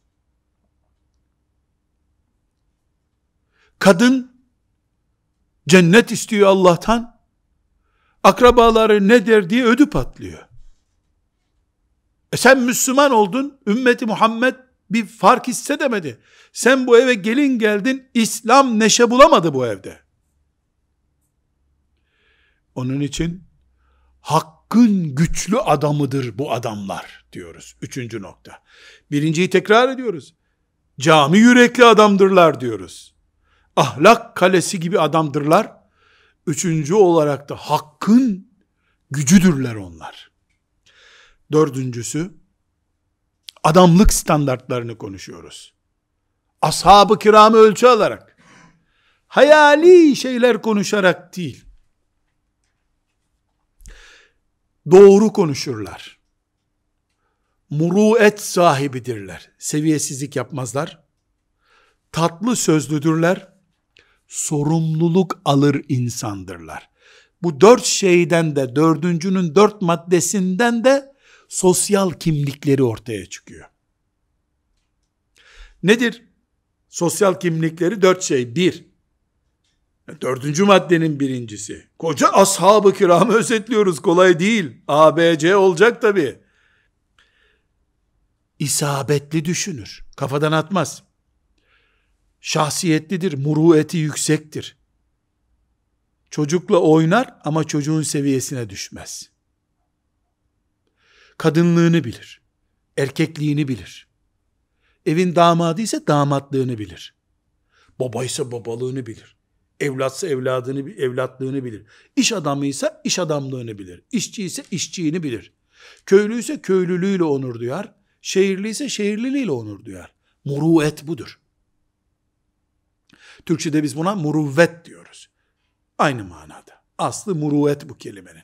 Kadın cennet istiyor Allah'tan. Akrabaları ne der diye ödü patlıyor. Sen Müslüman oldun, ümmeti Muhammed bir fark hissedemedi. Sen bu eve gelin geldin, İslam neşe bulamadı bu evde. Onun için hakkın güçlü adamıdır bu adamlar diyoruz. Üçüncü nokta. Birinciyi tekrar ediyoruz. Cami yürekli adamdırlar diyoruz. Ahlak kalesi gibi adamdırlar. Üçüncü olarak da hakkın gücüdürler onlar. Dördüncüsü, adamlık standartlarını konuşuyoruz. Ashab-ı kiramı ölçü alarak, hayali şeyler konuşarak değil, doğru konuşurlar. Muruet sahibidirler. Seviyesizlik yapmazlar. Tatlı sözlüdürler. sorumluluk alır insandırlar. Bu 4 şeyden de, 4'üncünün 4 maddesinden de sosyal kimlikleri ortaya çıkıyor. Nedir? Sosyal kimlikleri 4 şey. 1. 4. maddenin birincisi. Koca ashab-ı kiramı özetliyoruz. Kolay değil. A, B, C olacak tabii. İsabetli düşünür. Kafadan atmaz. Şahsiyetlidir. Murueti yüksektir. Çocukla oynar ama çocuğun seviyesine düşmez. Kadınlığını bilir. Erkekliğini bilir. Evin damadı ise damatlığını bilir. Babaysa babalığını bilir. Evlatsa evlatlığını bilir. İş adamıysa iş adamlığını bilir. İşçi ise işçiliğini bilir. Köylüyse köylülüğüyle onur duyar. Şehirli ise şehirliliğiyle onur duyar. Muruet budur. Türkçe'de biz buna muruvvet diyoruz. Aynı manada. Aslı muruet bu kelimenin.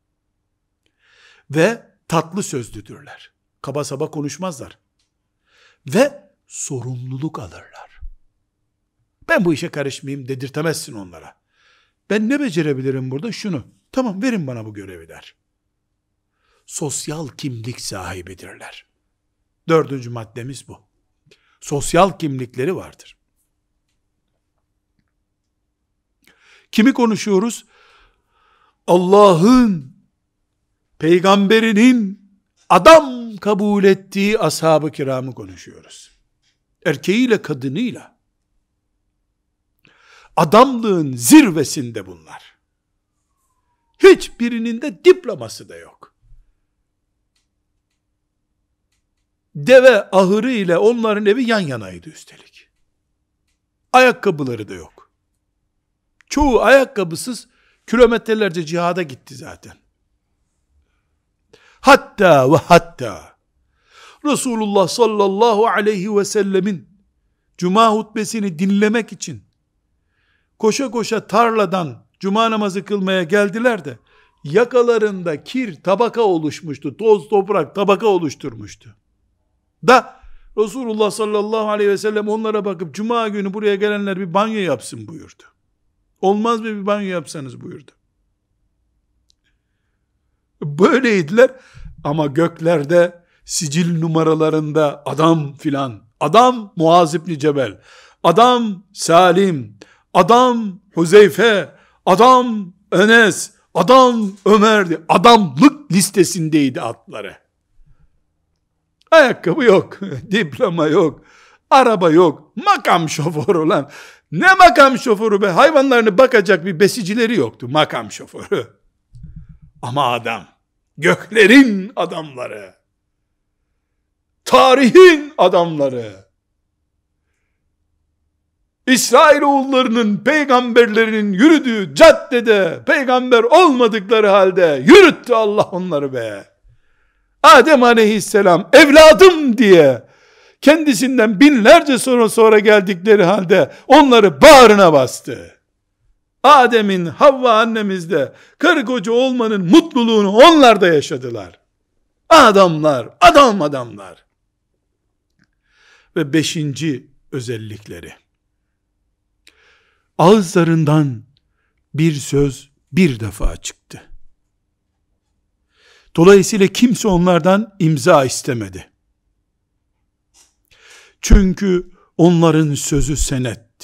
Ve tatlı sözlüdürler. Kaba saba konuşmazlar. Ve sorumluluk alırlar. Ben bu işe karışmayayım dedirtemezsin onlara. Ben ne becerebilirim burada? Şunu. Tamam, verin bana bu görevi der. Sosyal kimlik sahibidirler. 4. maddemiz bu. Sosyal kimlikleri vardır. Kimi konuşuyoruz? Allah'ın, peygamberinin adam kabul ettiği ashab-ı kiramı konuşuyoruz. Erkeğiyle kadınıyla. Adamlığın zirvesinde bunlar. Hiçbirinin de diploması da yok. Deve ahırı ile onların evi yan yanaydı üstelik. Ayakkabıları da yok. Çoğu ayakkabısız kilometrelerce cihada gitti zaten. Hatta ve hatta Resulullah sallallahu aleyhi ve sellemin cuma hutbesini dinlemek için koşa koşa tarladan cuma namazı kılmaya geldiler de yakalarında kir tabaka oluşmuştu. Toz toprak tabaka oluşturmuştu. Da Resulullah sallallahu aleyhi ve sellem onlara bakıp cuma günü buraya gelenler bir banyo yapsın buyurdu. Olmaz mı bir banyo yapsanız buyurdu. Böyleydiler ama göklerde sicil numaralarında adam filan, adam Muaz İbni Cebel, adam Salim, adam Huzeyfe, adam Enes, adam Ömer'di. Adamlık listesindeydi adları. Ayakkabı yok, diploma yok, araba yok, makam şoförü olan. Ne makam şoförü be? Hayvanlarını bakacak bir besicileri yoktu, makam şoförü. Ama adam, göklerin adamları, tarihin adamları, İsrailoğullarının, peygamberlerinin yürüdüğü caddede, peygamber olmadıkları halde yürüttü Allah onları be. Adem aleyhisselam, evladım diye, kendisinden binlerce sonra geldikleri halde, onları bağrına bastı. Adem'in, Havva annemiz de, karı koca olmanın mutluluğunu onlar da yaşadılar. Adamlar, adamlar. Ve 5. özellikleri. Ağızlarından bir söz bir defa çıktı. Dolayısıyla kimse onlardan imza istemedi. Çünkü onların sözü senetti.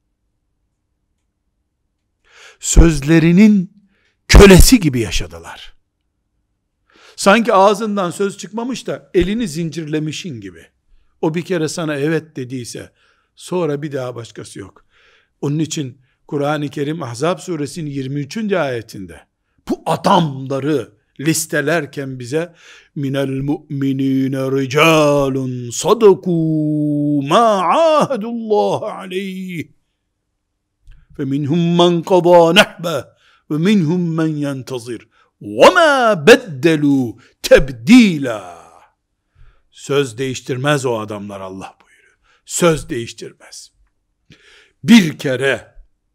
Sözlerinin kölesi gibi yaşadılar. Sanki ağzından söz çıkmamış da elini zincirlemişin gibi. O bir kere sana evet dediyse sonra bir daha başkası yok. Onun için Kur'an-ı Kerim Ahzab suresinin 23. ayetinde bu adamları listelerken bize minel mu'minine ricalun sadaku ma ahadullah aleyh fe minhum men qada nehbe ve minhum men yentazir ve ma beddelu tebdila. Söz değiştirmez o adamlar, Allah buyuruyor. Söz değiştirmez. Bir kere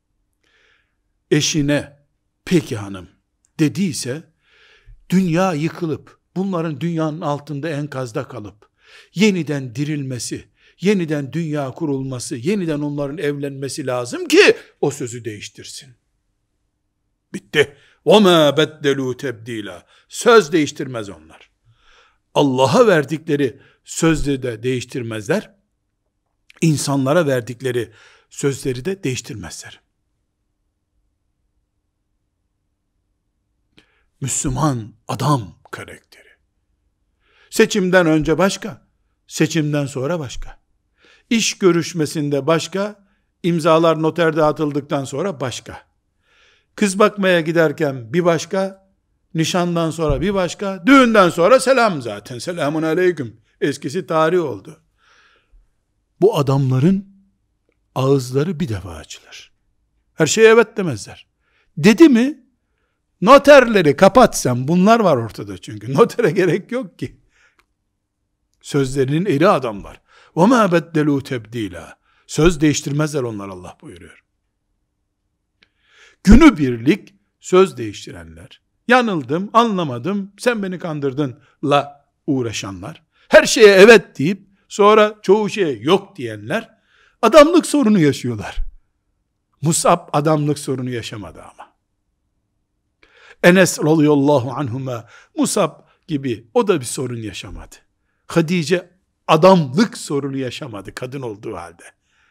eşine peki hanım dediyse, dünya yıkılıp bunların dünyanın altında enkazda kalıp yeniden dirilmesi, yeniden dünya kurulması, yeniden onların evlenmesi lazım ki o sözü değiştirsin. Bitti. وَمَا بَدَّلُوا تَبْد۪يلًا. Söz değiştirmez onlar. Allah'a verdikleri sözleri de değiştirmezler. İnsanlara verdikleri sözleri de değiştirmezler. Müslüman adam karakteri. Seçimden önce başka, seçimden sonra başka. İş görüşmesinde başka, imzalar noterde atıldıktan sonra başka. Kız bakmaya giderken bir başka, nişandan sonra bir başka, düğünden sonra selam zaten. Selamun aleyküm. Eskisi tarih oldu. Bu adamların ağızları bir defa açılır. Her şeye evet demezler. Dedi mi, noterleri kapat sen. Bunlar var ortada çünkü. Notere gerek yok ki. Sözlerinin eri adamlar. وَمَا بَدَّلُوا تَبْد۪يلًا. Söz değiştirmezler onlar, Allah buyuruyor. Günübirlik söz değiştirenler, yanıldım, anlamadım, sen beni kandırdınla uğraşanlar, her şeye evet deyip sonra çoğu şeye yok diyenler adamlık sorunu yaşıyorlar. Mus'ab adamlık sorunu yaşamadı ama. Enes radıyallahu anhuma Mus'ab gibi o da bir sorun yaşamadı. Hatice adamlık sorunu yaşamadı kadın olduğu halde.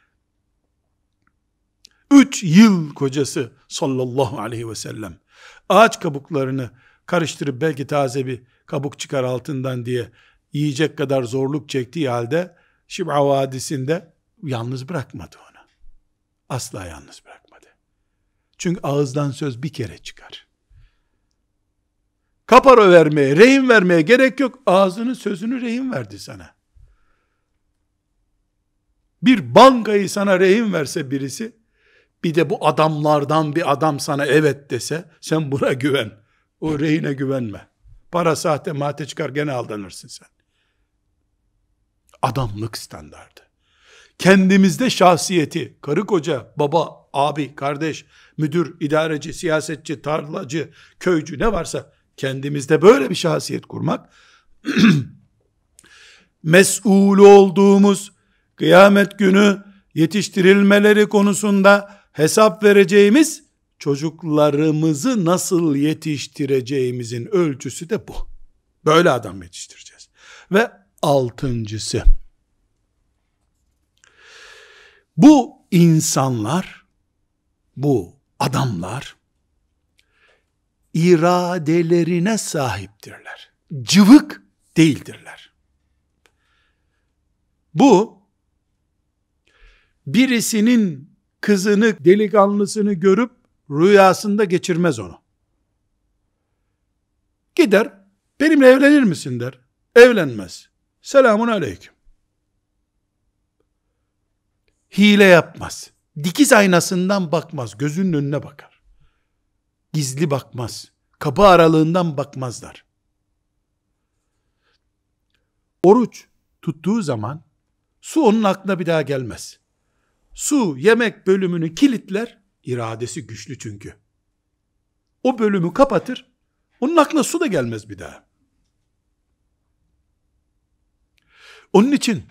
3 yıl kocası sallallahu aleyhi ve sellem ağaç kabuklarını karıştırıp belki taze bir kabuk çıkar altından diye yiyecek kadar zorluk çektiği halde Şib'a Vadisi'nde yalnız bırakmadı onu. Asla yalnız bırakmadı. Çünkü ağızdan söz bir kere çıkar. Kaparo vermeye, rehin vermeye gerek yok. Ağzının sözünü rehin verdi sana. Bir bankayı sana rehin verse birisi, bir de bu adamlardan bir adam sana evet dese, sen buna güven. O rehine güvenme. Para sahte mahte çıkar gene aldanırsın sen. Adamlık standardı. Kendimizde şahsiyeti, karı koca, baba, abi, kardeş, müdür, idareci, siyasetçi, tarlacı, köycü ne varsa kendimizde böyle bir şahsiyet kurmak, mesul olduğumuz kıyamet günü yetiştirilmeleri konusunda hesap vereceğimiz çocuklarımızı nasıl yetiştireceğimizin ölçüsü de bu. Böyle adam yetiştireceğiz. Ve altıncısı, bu insanlar, bu adamlar iradelerine sahiptirler. Cıvık değildirler. Bu birisinin kızını, delikanlısını görüp rüyasında geçirmez onu. Gider, benimle evlenir misin der. Evlenmez. Selamun aleyküm. Hile yapmaz. Dikiz aynasından bakmaz. Gözünün önüne bakar. Gizli bakmaz. Kapı aralığından bakmazlar. Oruç tuttuğu zaman su onun aklına bir daha gelmez. Su yemek bölümünü kilitler. İradesi güçlü çünkü. O bölümü kapatır. Onun aklına su da gelmez bir daha. Onun için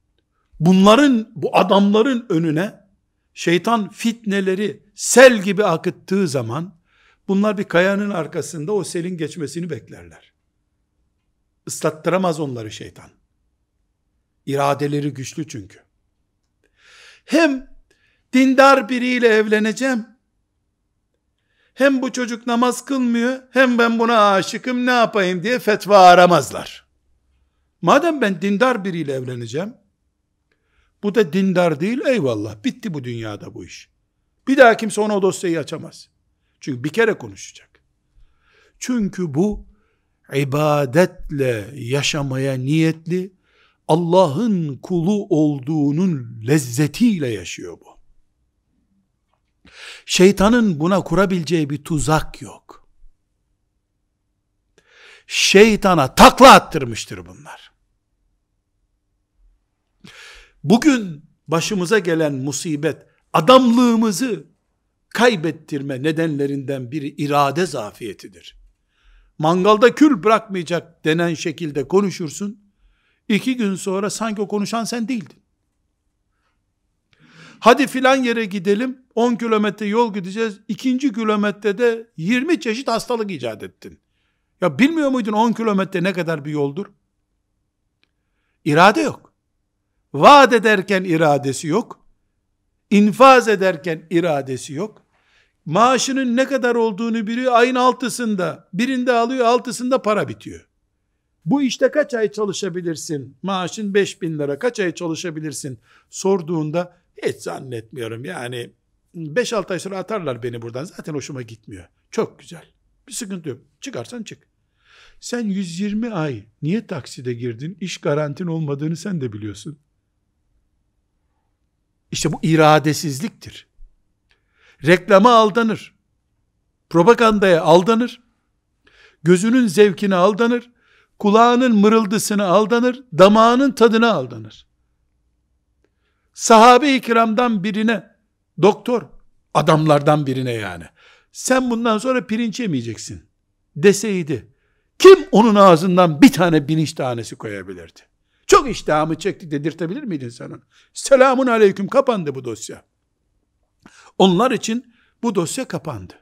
bu adamların önüne şeytan fitneleri sel gibi akıttığı zaman bunlar bir kayanın arkasında o selin geçmesini beklerler. Islattıramaz onları şeytan. İradeleri güçlü çünkü. Hem dindar biriyle evleneceğim, hem bu çocuk namaz kılmıyor, hem ben buna aşıkım ne yapayım diye fetva aramazlar. Madem ben dindar biriyle evleneceğim, bu da dindar değil, eyvallah, bitti bu dünyada bu iş. Bir daha kimse ona o dosyayı açamaz. Çünkü bir kere konuşacak. Çünkü bu ibadetle yaşamaya niyetli, Allah'ın kulu olduğunun lezzetiyle yaşıyor bu. Şeytanın buna kurabileceği bir tuzak yok. Şeytana takla attırmıştır bunlar. Bugün başımıza gelen musibet, adamlığımızı kaybettirme nedenlerinden biri irade zafiyetidir. Mangalda kül bırakmayacak denen şekilde konuşursun, 2 gün sonra sanki o konuşan sen değildin. Hadi filan yere gidelim, 10 kilometre yol gideceğiz, ikinci kilometrede 20 çeşit hastalık icat ettin. Ya bilmiyor muydun 10 kilometre ne kadar bir yoldur? İrade yok. Vaat ederken iradesi yok. İnfaz ederken iradesi yok. Maaşının ne kadar olduğunu biri ayın 6'sında, birinde alıyor, 6'sında para bitiyor. Bu işte kaç ay çalışabilirsin? Maaşın 5.000 lira, kaç ay çalışabilirsin? Sorduğunda hiç zannetmiyorum. Yani 5-6 ay sonra atarlar beni buradan. Zaten hoşuma gitmiyor. Çok güzel. Bir sıkıntı yok. Çıkarsan çık. Sen 120 ay niye takside girdin? İş garantin olmadığını sen de biliyorsun. İşte bu iradesizliktir. Reklama aldanır. Propagandaya aldanır. Gözünün zevkine aldanır. Kulağının mırıldısına aldanır. Damağının tadına aldanır. Sahabe-i kiramdan birine, doktor adamlardan birine yani, sen bundan sonra pirinç yemeyeceksin deseydi, kim onun ağzından bir tane pirinç tanesi koyabilirdi? Çok iştahımı çekti dedirtebilir miydin sen onu? Selamun aleyküm, kapandı bu dosya. Onlar için bu dosya kapandı.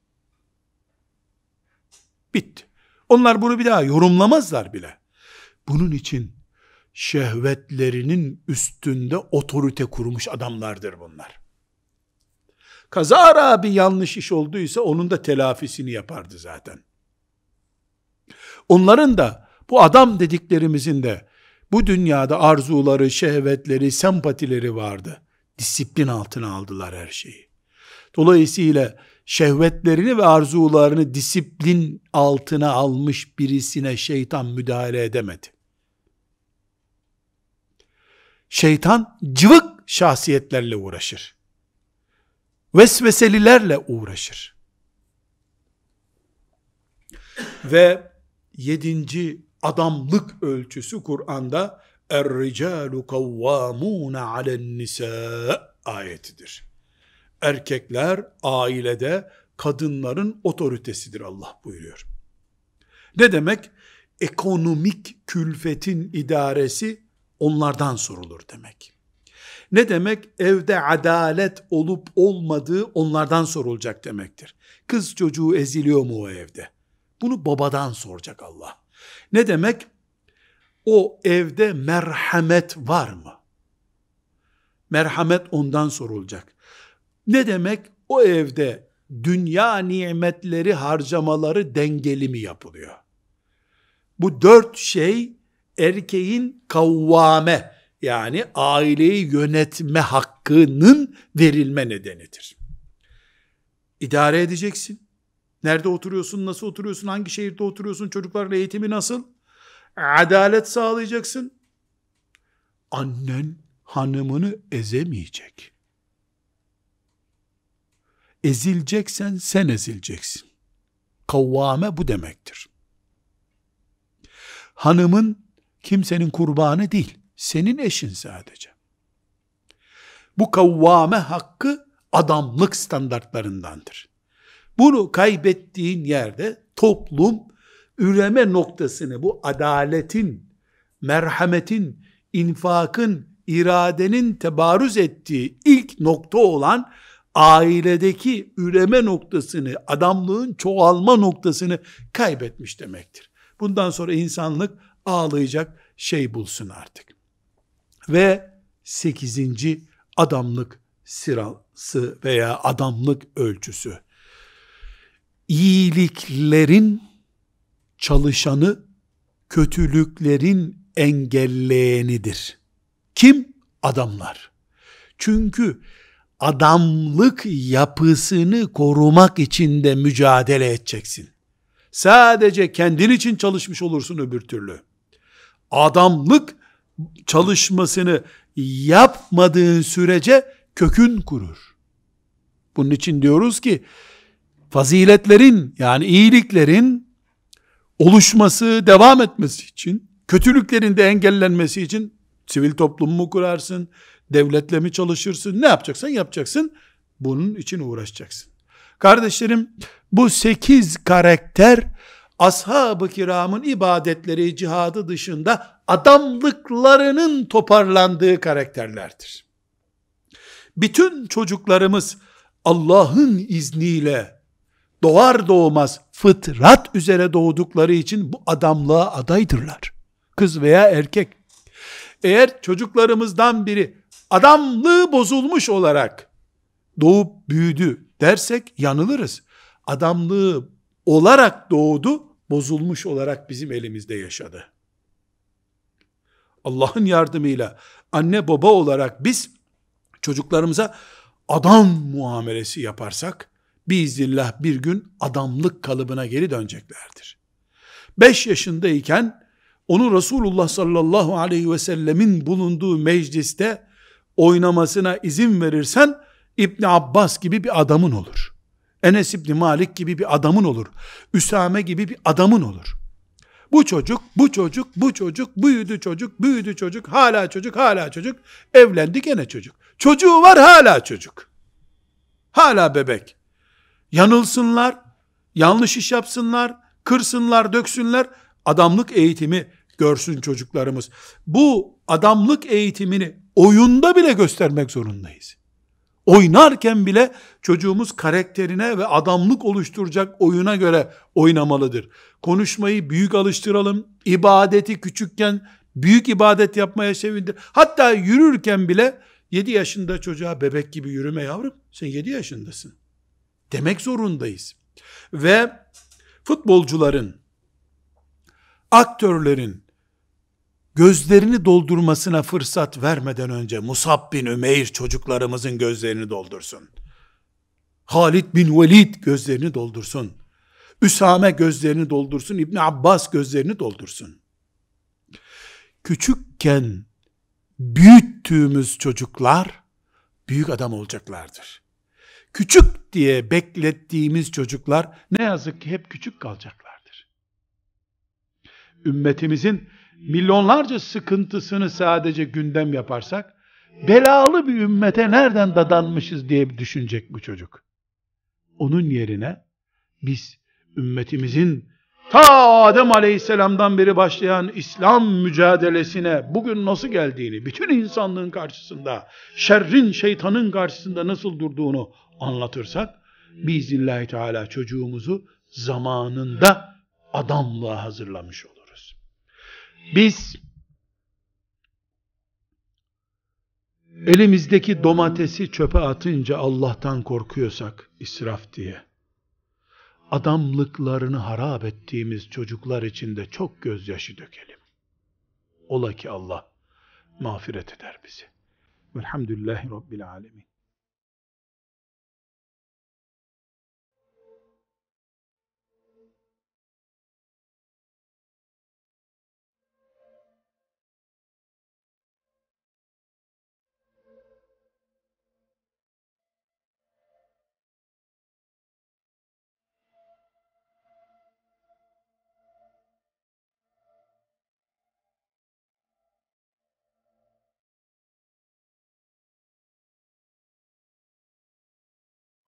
Bitti. Onlar bunu bir daha yorumlamazlar bile. Bunun için şehvetlerinin üstünde otorite kurmuş adamlardır bunlar. Kazara bir yanlış iş olduysa onun da telafisini yapardı zaten. Onların da, bu adam dediklerimizin de bu dünyada arzuları, şehvetleri, sempatileri vardı. Disiplin altına aldılar her şeyi. Dolayısıyla şehvetlerini ve arzularını disiplin altına almış birisine şeytan müdahale edemedi. Şeytan cıvık şahsiyetlerle uğraşır. Vesveselilerle uğraşır. Ve 7. adamlık ölçüsü Kur'an'da Er-ricalu kavvamûne alen-nisâ ayetidir. Erkekler ailede kadınların otoritesidir Allah buyuruyor. Ne demek? Ekonomik külfetin idaresi onlardan sorulur demek. Ne demek? Evde adalet olup olmadığı onlardan sorulacak demektir. Kız çocuğu eziliyor mu o evde? Bunu babadan soracak Allah. Ne demek? O evde merhamet var mı? Merhamet ondan sorulacak. Ne demek? O evde dünya nimetleri harcamaları dengeli mi yapılıyor? Bu 4 şey erkeğin kavvame, yani aileyi yönetme hakkının verilme nedenidir. İdare edeceksin. Nerede oturuyorsun, nasıl oturuyorsun, hangi şehirde oturuyorsun, çocuklarla eğitimi nasıl? Adalet sağlayacaksın. Annen hanımını ezemeyecek. Ezileceksen sen ezileceksin. Kavvame bu demektir. Hanımın kimsenin kurbanı değil, senin eşin sadece. Bu kavvame hakkı adamlık standartlarındandır. Bunu kaybettiğin yerde toplum üreme noktasını, bu adaletin, merhametin, infakın, iradenin tebarüz ettiği ilk nokta olan ailedeki üreme noktasını, adamlığın çoğalma noktasını kaybetmiş demektir. Bundan sonra insanlık ağlayacak şey bulsun artık. Ve 8. adamlık sırası veya adamlık ölçüsü. İyiliklerin çalışanı, kötülüklerin engelleyenidir. Kim? Adamlar. Çünkü adamlık yapısını korumak için de mücadele edeceksin. Sadece kendin için çalışmış olursun öbür türlü. Adamlık çalışmasını yapmadığın sürece kökün kurur. Bunun için diyoruz ki faziletlerin, yani iyiliklerin oluşması, devam etmesi için, kötülüklerin de engellenmesi için sivil toplum mu kurarsın, devletle mi çalışırsın, ne yapacaksan yapacaksın, bunun için uğraşacaksın. Kardeşlerim, bu 8 karakter ashab-ı kiramın ibadetleri, cihadı dışında adamlıklarının toparlandığı karakterlerdir. Bütün çocuklarımız Allah'ın izniyle doğar doğmaz fıtrat üzere doğdukları için bu adamlığa adaydırlar. Kız veya erkek. Eğer çocuklarımızdan biri adamlığı bozulmuş olarak doğup büyüdü dersek yanılırız. Adamlığı olarak doğdu, bozulmuş olarak bizim elimizde yaşadı. Allah'ın yardımıyla anne baba olarak biz çocuklarımıza adam muamelesi yaparsak, biiznillah bir gün adamlık kalıbına geri döneceklerdir. 5 yaşındayken onu Resulullah sallallahu aleyhi ve sellemin bulunduğu mecliste oynamasına izin verirsen, İbn Abbas gibi bir adamın olur. Enes İbni Malik gibi bir adamın olur. Üsame gibi bir adamın olur. Bu çocuk, büyüdü çocuk, hala çocuk, evlendi gene çocuk. Çocuğu var hala çocuk. Hala bebek. Yanılsınlar, yanlış iş yapsınlar, kırsınlar, döksünler, adamlık eğitimi görsün çocuklarımız. Bu adamlık eğitimini oyunda bile göstermek zorundayız. Oynarken bile çocuğumuz karakterine ve adamlık oluşturacak oyuna göre oynamalıdır. Konuşmayı büyük alıştıralım. İbadeti küçükken büyük ibadet yapmaya sevindir. Hatta yürürken bile 7 yaşında çocuğa bebek gibi yürüme yavrum. Sen 7 yaşındasın demek zorundayız. Ve futbolcuların, aktörlerin gözlerini doldurmasına fırsat vermeden önce Musab bin Ümeyr çocuklarımızın gözlerini doldursun. Halid bin Velid gözlerini doldursun. Üsame gözlerini doldursun. İbn Abbas gözlerini doldursun. Küçükken büyüttüğümüz çocuklar büyük adam olacaklardır. Küçük diye beklettiğimiz çocuklar ne yazık ki hep küçük kalacaklardır. Ümmetimizin milyonlarca sıkıntısını sadece gündem yaparsak, belalı bir ümmete nereden dadanmışız diye düşünecek bu çocuk. Onun yerine biz ümmetimizin ta Adem Aleyhisselam'dan beri başlayan İslam mücadelesine bugün nasıl geldiğini, bütün insanlığın karşısında, şerrin, şeytanın karşısında nasıl durduğunu anlatırsak, biiznillahü teala çocuğumuzu zamanında adamlığa hazırlamış oluruz. Biz elimizdeki domatesi çöpe atınca Allah'tan korkuyorsak, israf diye, adamlıklarını harap ettiğimiz çocuklar için de çok gözyaşı dökelim. Ola ki Allah mağfiret eder bizi. Velhamdülillahi Rabbil alemin.